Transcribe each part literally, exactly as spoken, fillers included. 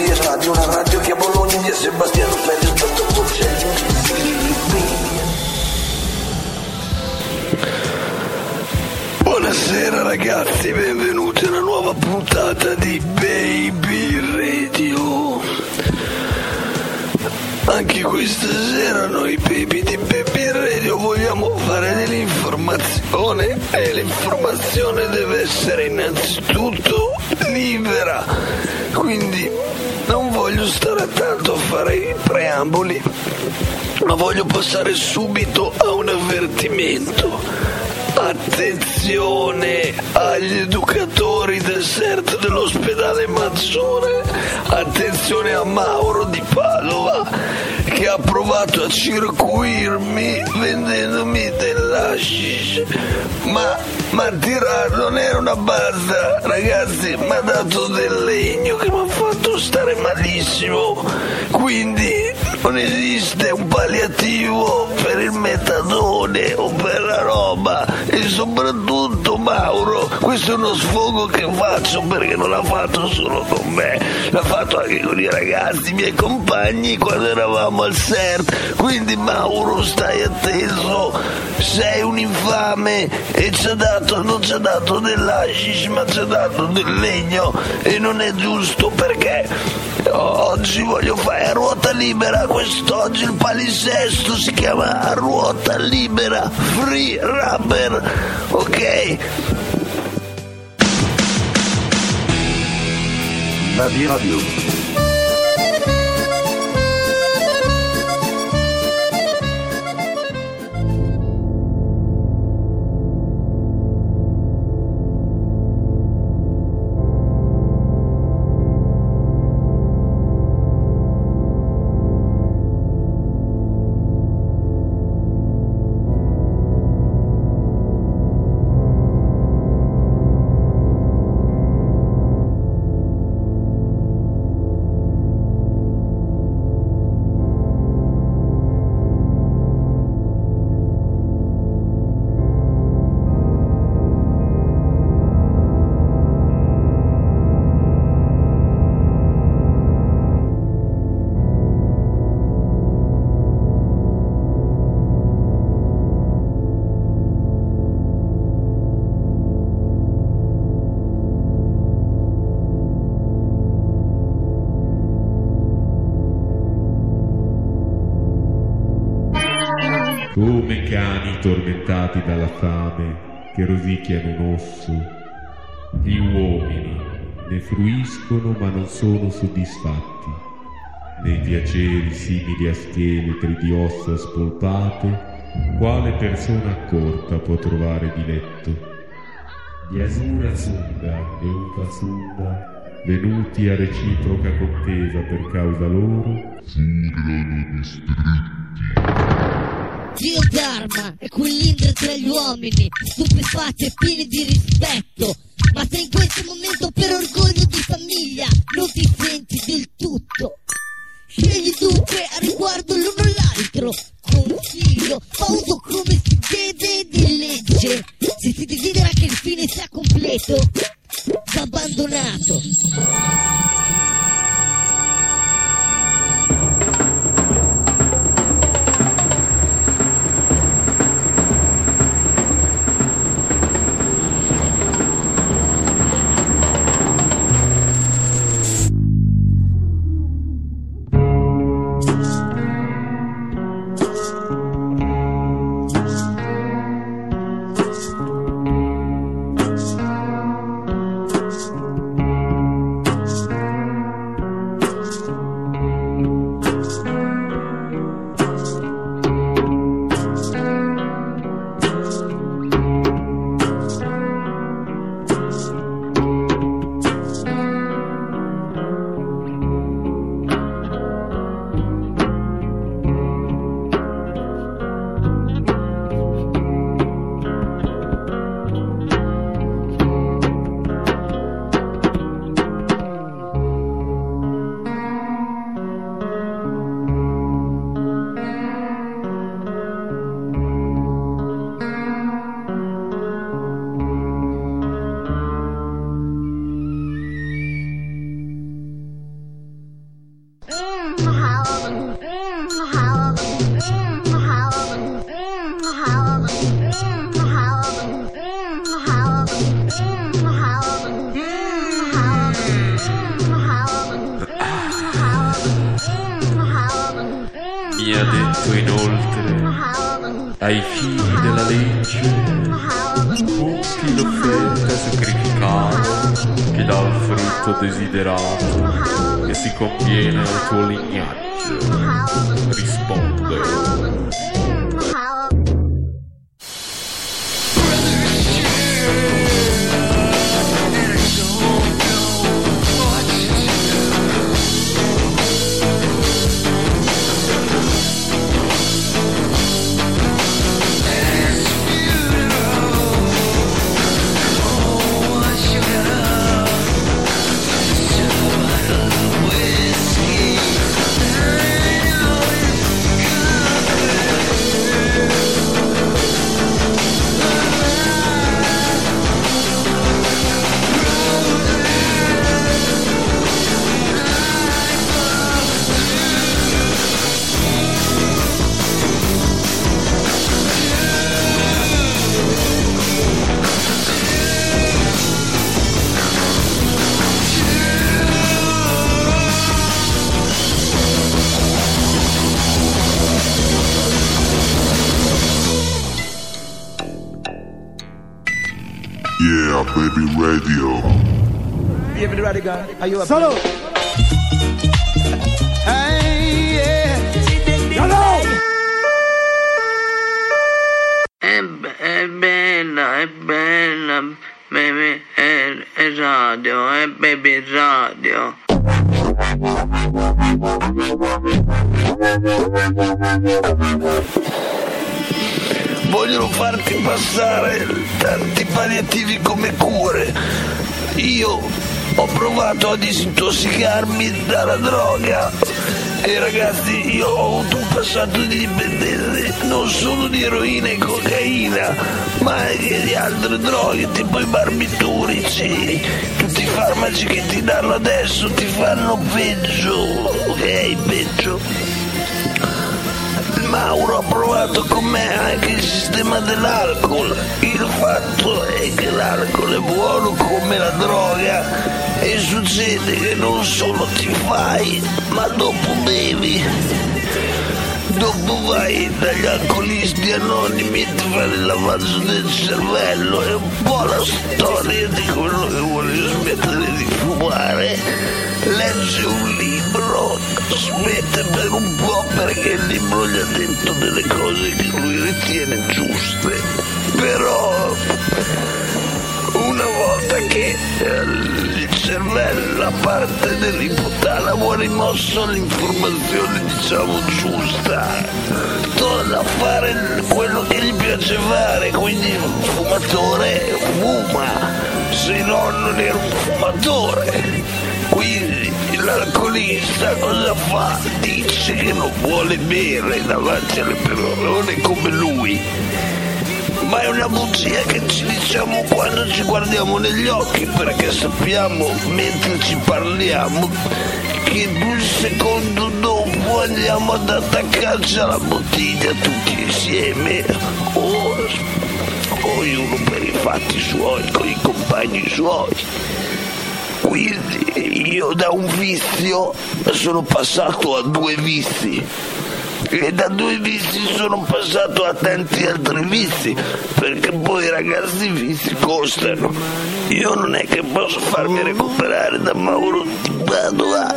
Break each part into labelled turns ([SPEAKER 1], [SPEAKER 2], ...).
[SPEAKER 1] è radio, una radio che a Bologna di Sebastiano Ferri sotto Porcelli. Buonasera ragazzi, benvenuti a una nuova puntata di Baby Radio. Anche questa sera noi Baby di Baby Radio vogliamo fare dell'informazione e l'informazione deve essere innanzitutto libera, quindi non voglio stare tanto a fare i preamboli, ma voglio passare subito a un avvertimento. Attenzione agli educatori del S E R T dell'ospedale Maggiore, attenzione a Mauro di Padova che ha provato a circuirmi vendendomi dell'hashish, ma, ma tirare non era una basta ragazzi, mi ha dato del legno che mi ha fatto stare malissimo, quindi non esiste un palliativo per il metadone o per la roba. E soprattutto Mauro, questo è uno sfogo che faccio perché non l'ha fatto solo con me, l'ha fatto anche con i ragazzi, i miei compagni quando eravamo al S E R T, quindi Mauro stai atteso, sei un infame e ci ha dato, non ci ha dato dell'hashish ma ci ha dato del legno e non è giusto perché oggi voglio fare a ruota libera, quest'oggi il palinsesto si chiama a ruota libera, free rubber, ok?
[SPEAKER 2] Baby Radio.
[SPEAKER 3] Come cani tormentati dalla fame che rosicchiano un osso, gli uomini ne fruiscono ma non sono soddisfatti. Nei piaceri simili a scheletri di ossa spolpate, quale persona accorta può trovare diletto? Gli Asura Sunda e Upa Sunda, venuti a reciproca contesa per causa loro, furono distrutti.
[SPEAKER 4] Dio Dharma è quell'indra tra gli uomini, stupefatti e pieni di rispetto. Ma se in questo momento per orgoglio di famiglia non ti senti del tutto, scegli dunque a riguardo l'uno l'altro. Consiglio, pauso come si deve di legge. Se si desidera che il fine sia completo, va abbandonato.
[SPEAKER 3] Mi ha detto inoltre, ai fini della legge, punti l'offerta sacrificale che dà il frutto desiderato e si conviene al tuo lignaggio. Risponde.
[SPEAKER 5] Yeah, baby radio.
[SPEAKER 6] You ever ready, guy? Are you up? Solo. Hey, yeah. Hello.
[SPEAKER 7] È, è bella, è bella, baby, è, è radio, è baby radio.
[SPEAKER 1] Vogliono farti passare tanti palliativi come cure. Io ho provato a disintossicarmi dalla droga e ragazzi, io ho avuto un passato di dipendenza non solo di eroina e cocaina, ma anche di altre droghe tipo i barbiturici. Tutti i farmaci che ti danno adesso ti fanno peggio, ok? Peggio. Mauro ha provato con me anche il sistema dell'alcol. Il fatto è che l'alcol è buono come la droga e succede che non solo ti fai, ma dopo bevi. Dopo vai dagli alcolisti anonimi e ti fai il lavaggio del cervello. È un po' la storia di quello che vuole smettere di fumare. Legge un libro, smette per un po' perché il libro gli ha detto delle cose che lui ritiene giuste. Però una volta che il cervello, la parte dell'ipotálamo ha rimosso l'informazione diciamo giusta, torna a fare quello che gli piace fare, quindi il fumatore fuma, se no non era un fumatore. Quindi l'alcolista cosa fa? Dice che non vuole bere davanti alle persone come lui. Ma è una bugia che ci diciamo quando ci guardiamo negli occhi, perché sappiamo mentre ci parliamo che due secondi dopo andiamo ad attaccarci alla bottiglia tutti insieme o ognuno per i fatti suoi, con i compagni suoi. Quindi io da un vizio sono passato a due vizi e da due vizi sono passato a tanti altri vizi, perché poi ragazzi i vizi costano. Io non è che posso farmi recuperare da Mauro di Padova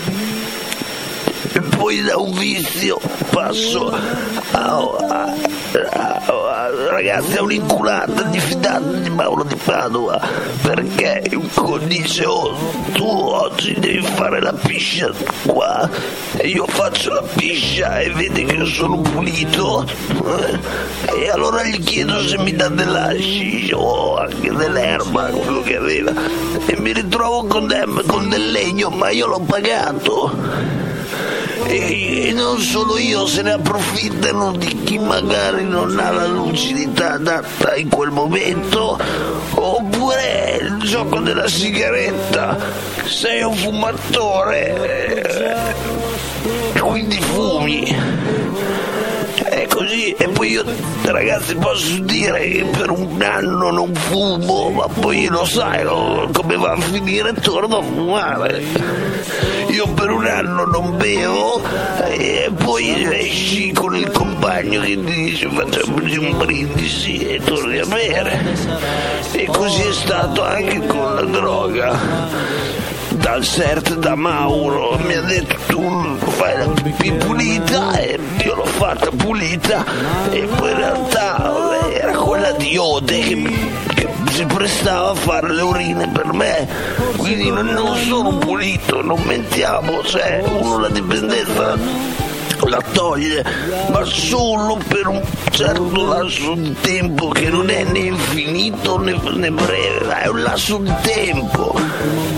[SPEAKER 1] e poi da un vizio passo a, a, a, a ragazzi a un'inculata diffidata di Mauro di Padova, perché dice oh tu oggi devi fare la piscia qua e io faccio la piscia e vedi che sono pulito e allora gli chiedo se mi dà dell'hashish o anche dell'erba, quello che aveva, e mi ritrovo con, dem, con del legno, ma io l'ho pagato. E non solo io, se ne approfittano di chi magari non ha la lucidità adatta in quel momento, oppure il gioco della sigaretta. Sei un fumatore, quindi fumi. È così, e poi io ragazzi posso dire che per un anno non fumo, ma poi lo sai no, come va a finire, torno a fumare. Io per un anno non bevo e poi esci con il compagno che ti dice facciamoci un brindisi e torni a bere. E così è stato anche con la droga. Dal C E R T, da Mauro, mi ha detto tu fai la pipì pulita e io l'ho fatta pulita e poi in realtà vabbè, era quella di Ode che, mi, che si prestava a fare le urine per me, quindi non, non sono pulito, non mentiamo, cioè uno la dipendenza la toglie ma solo per un certo lasso di tempo che non è né infinito né, né breve, è un lasso di tempo.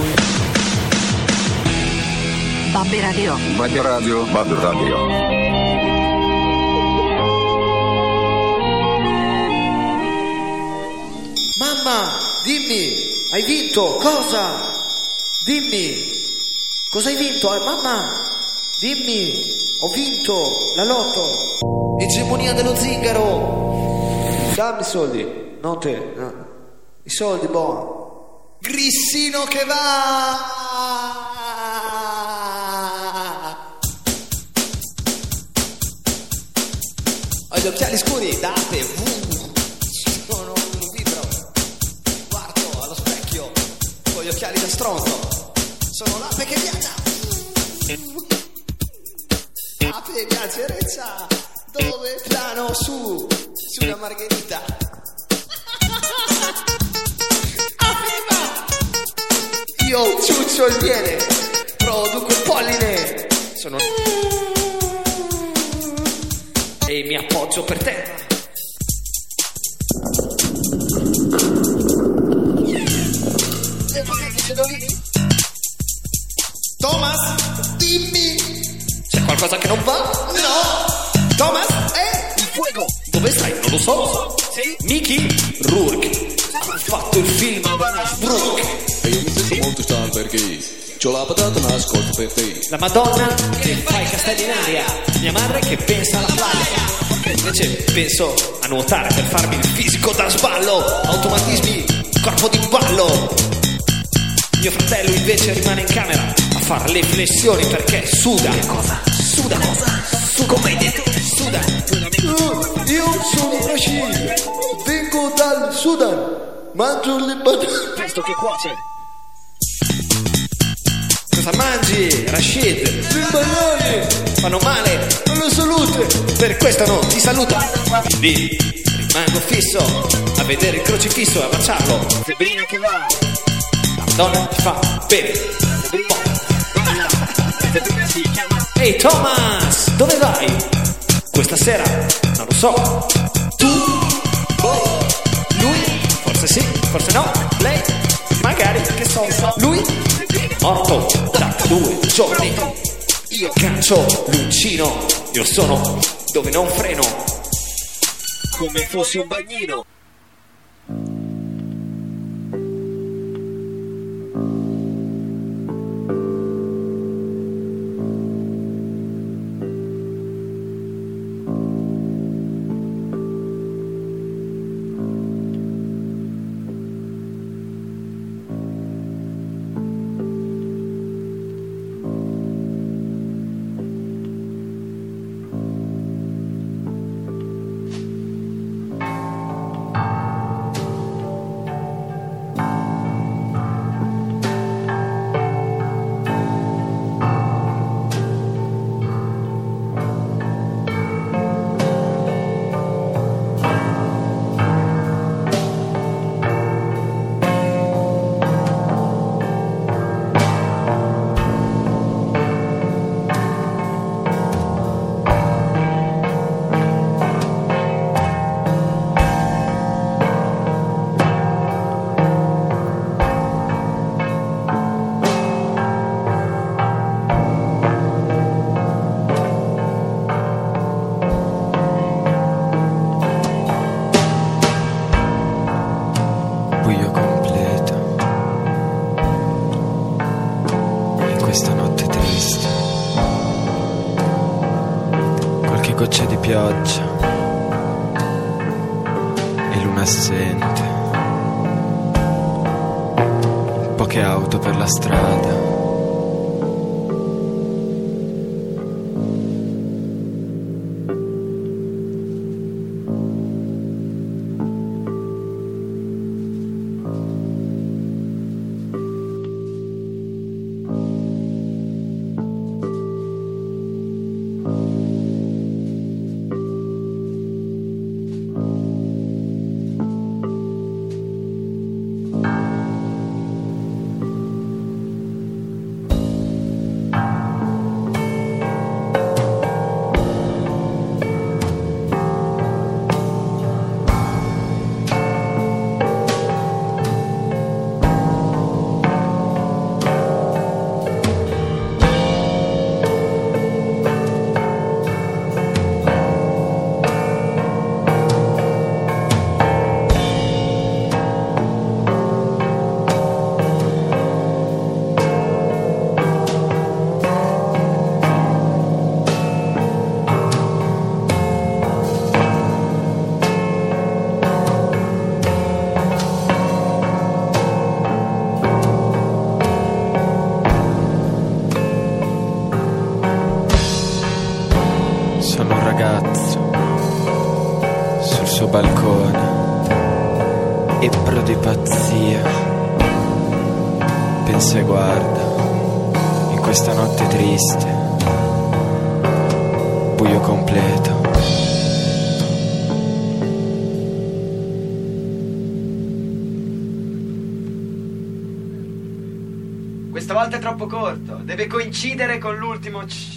[SPEAKER 8] Babbi Radio.
[SPEAKER 2] Babbi Radio. Babbi Radio.
[SPEAKER 6] Mamma, dimmi, hai vinto? Cosa? Dimmi, cosa hai vinto? Eh, mamma, dimmi, ho vinto la lotto. Egemonia dello zingaro. Dammi i soldi, non te, no. I soldi, buono. Grissino che va. Ho gli occhiali scuri, date, uh, sono un vitro. Guardo allo specchio con gli occhiali da stronzo. Sono l'ape che viaggia. Ape viaggereccia, dove plano su, su una margherita. Io ciuccio il miele, produco il polline. Sono... e mi appoggio per te. Thomas, dimmi, c'è qualcosa che non va? No. Thomas, eh, il fuoco. Dove stai? Non lo so. Sì. Mickey Rourke ha fatto il film Rourke.
[SPEAKER 9] E io mi sento molto strano perché c'ho la patata nascosta per te.
[SPEAKER 6] La Madonna che fa i castelli in aria, mia madre che pensa alla playa, che invece penso a nuotare per farmi il fisico da sballo, automatismi, corpo di ballo. Mio fratello invece rimane in camera a fare le flessioni perché suda. Che cosa? Suda cosa? Su come hai detto? Suda. Uh, io sono Rashid, vengo dal Sudan, mangio le banane. Pesto che cuoce. Cosa mangi, Rashid? Le banane fanno male alla salute, per questo non ti saluto. Quindi rimango fisso a vedere il crocifisso e a baciarlo. Febbrina che va, la donna ti fa bene. Febbrina, balla, Febbrina si chiama. Ehi Thomas, dove vai? Questa sera non lo so. Tu? Boh. Lui? Forse sì, forse no. Lei? Magari, che so. Lui? Morto da due giorni. Io caccio l'uncino. Io sono dove non freno, come fossi un bagnino.
[SPEAKER 10] Gocce di pioggia e luna assente, poche auto per la strada, ragazzo sul suo balcone, ebbro di pazzia, pensa e guarda in questa notte triste, buio completo.
[SPEAKER 8] Questa volta è troppo corto, deve coincidere con l'ultimo c.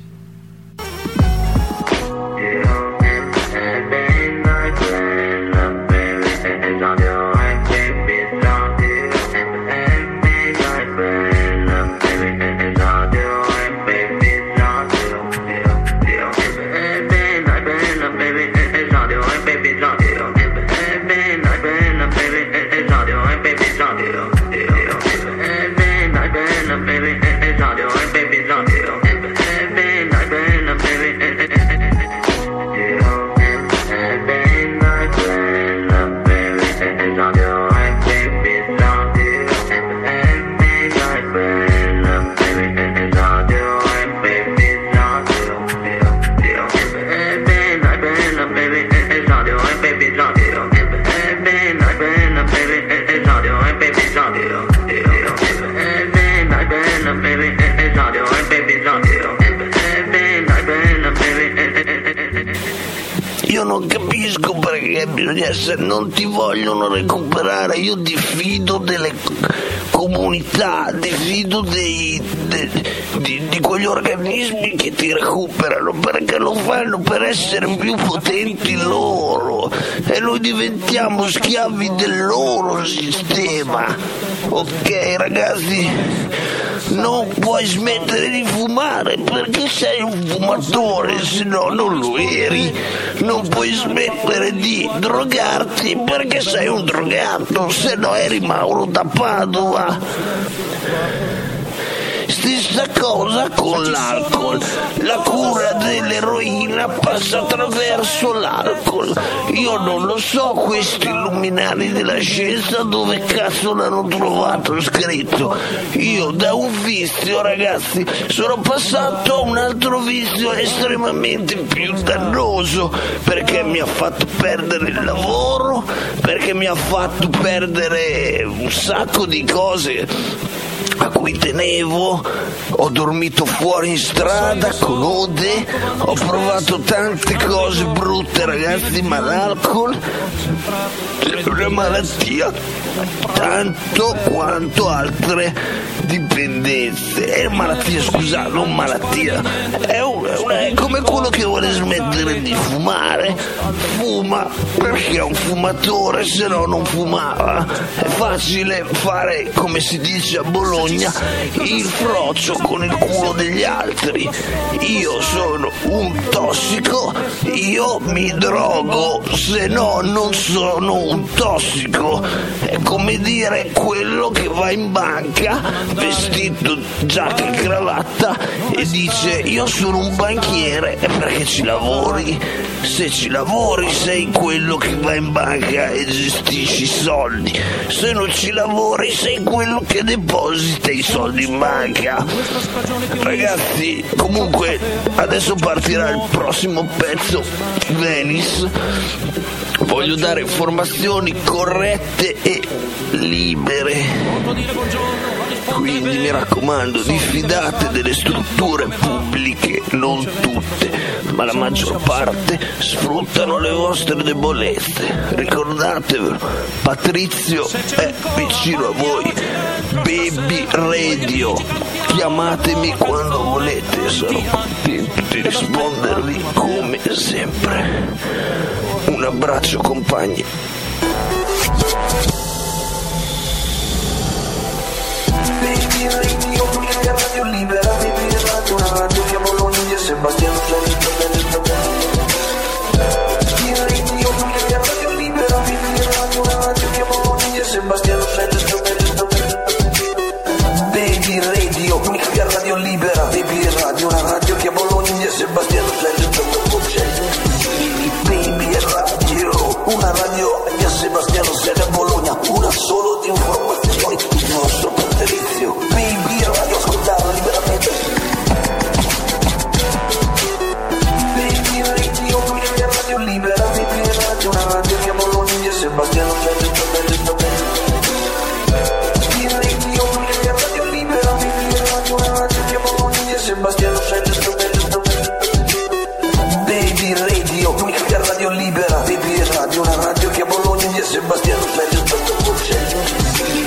[SPEAKER 1] Io non capisco perché bisogna essere, non ti vogliono recuperare. Io diffido delle comunità, diffido dei, de, di, di quegli organismi che ti recuperano, perché lo fanno per essere più potenti loro e noi diventiamo schiavi del loro sistema. Ok ragazzi, non puoi smettere di fumare perché sei un fumatore, se no non lo eri. Non puoi smettere di drogarti perché sei un drogato, se no eri Mauro da Padova. Stessa cosa con l'alcol, la cura dell'eroina passa attraverso l'alcol. Io non lo so questi illuminati della scienza dove cazzo l'hanno trovato scritto. Io da un vizio, ragazzi, sono passato a un altro vizio estremamente più dannoso, perché mi ha fatto perdere il lavoro, perché mi ha fatto perdere un sacco di cose a cui tenevo. Ho dormito fuori in strada con ode, ho provato tante cose brutte ragazzi, ma l'alcol è una malattia tanto quanto altre dipendenze. È malattia, scusa, non malattia, è, un, è, una, è come quello che vuole smettere di fumare, fuma perché è un fumatore, se no non fumava. È facile fare, come si dice a Bologna, il frocio con il culo degli altri. Io sono un tossico, io mi drogo, se no non sono un tossico. È come dire quello che va in banca vestito giacca e cravatta e dice io sono un banchiere, è perché ci lavori. Se ci lavori sei quello che va in banca e gestisci i soldi, se non ci lavori sei quello che deposita i soldi in banca. Ragazzi, comunque adesso partirà il prossimo pezzo, Venice. Voglio dare informazioni corrette e libere, quindi mi raccomando, diffidate delle strutture pubbliche, non tutte, ma la maggior parte sfruttano le vostre debolezze. Ricordatevelo, Patrizio è vicino a voi. Baby Radio, chiamatemi quando volete, sarò contento di rispondervi come sempre. Un abbraccio compagni. Baby Radio, unica radio libera, Baby Radio, una radio che a Bologna e Sebastiano Serino. Baby Radio, unica radio libera, Baby Radio, una radio che a Bologna e Sebastiano Serino. Baby Radio, unica radio libera, Baby Radio, una radio che a Bologna e Sebastiano Serino. Baby Radio, una radio che a Sebastiano Serino a Bologna, una solo di informazioni, il nostro Patrizio. Baby Radio, ascoltarla liberamente. Baby Radio. Baby Radio, l'unica radio libera. Baby Radio, una radio che a Bologna di Sebastiano Ferri sottovoce.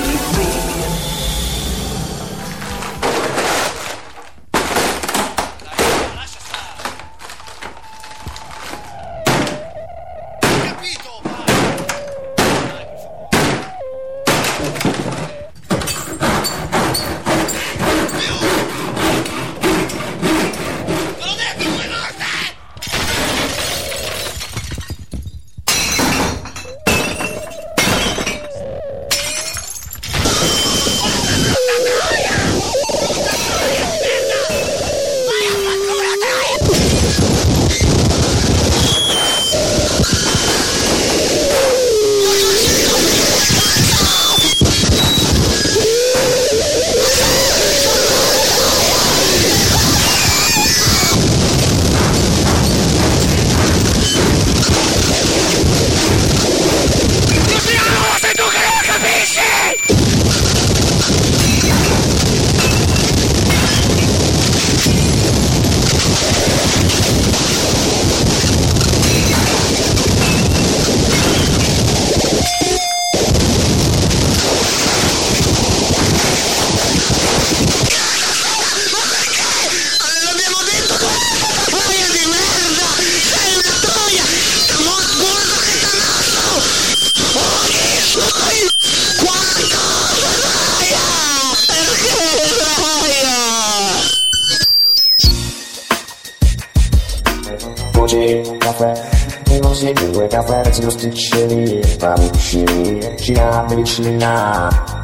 [SPEAKER 11] Caffè, pezzi lo sticcerì, panucci, cinà, vicina.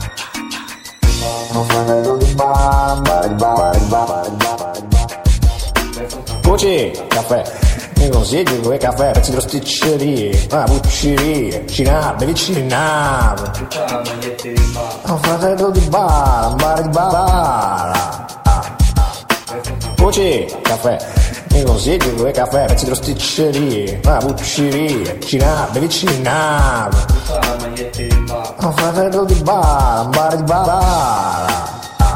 [SPEAKER 11] Non fanno di bamba, di bamba, di bamba, di bamba, di bamba. Voci, caffè, mi consigli due caffè, pezzi lo sticcerì, panucci, cinà, vicina. Non fanno di bamba, di bamba. Voci, caffè. Mi consigli due caffè, pezzi di rosticcerie, una bucceria, cina, vicina. Un fratello di bar, un bar di bar.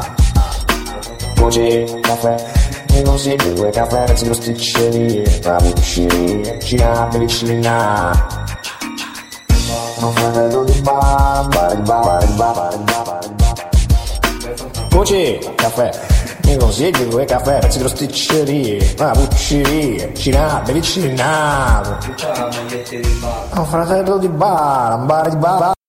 [SPEAKER 11] Voce, caffè, mi consigli due caffè, pezzi di rosticcerie, una bucceria, cina, vicina. Un fratello di bar, un bar di bar, di bar, di bar. Voce, caffè. Mi consigli due caffè, pezzi di rosticcerie, una bucceria, cina, vicina. Un fratello di bar, un bar di bar.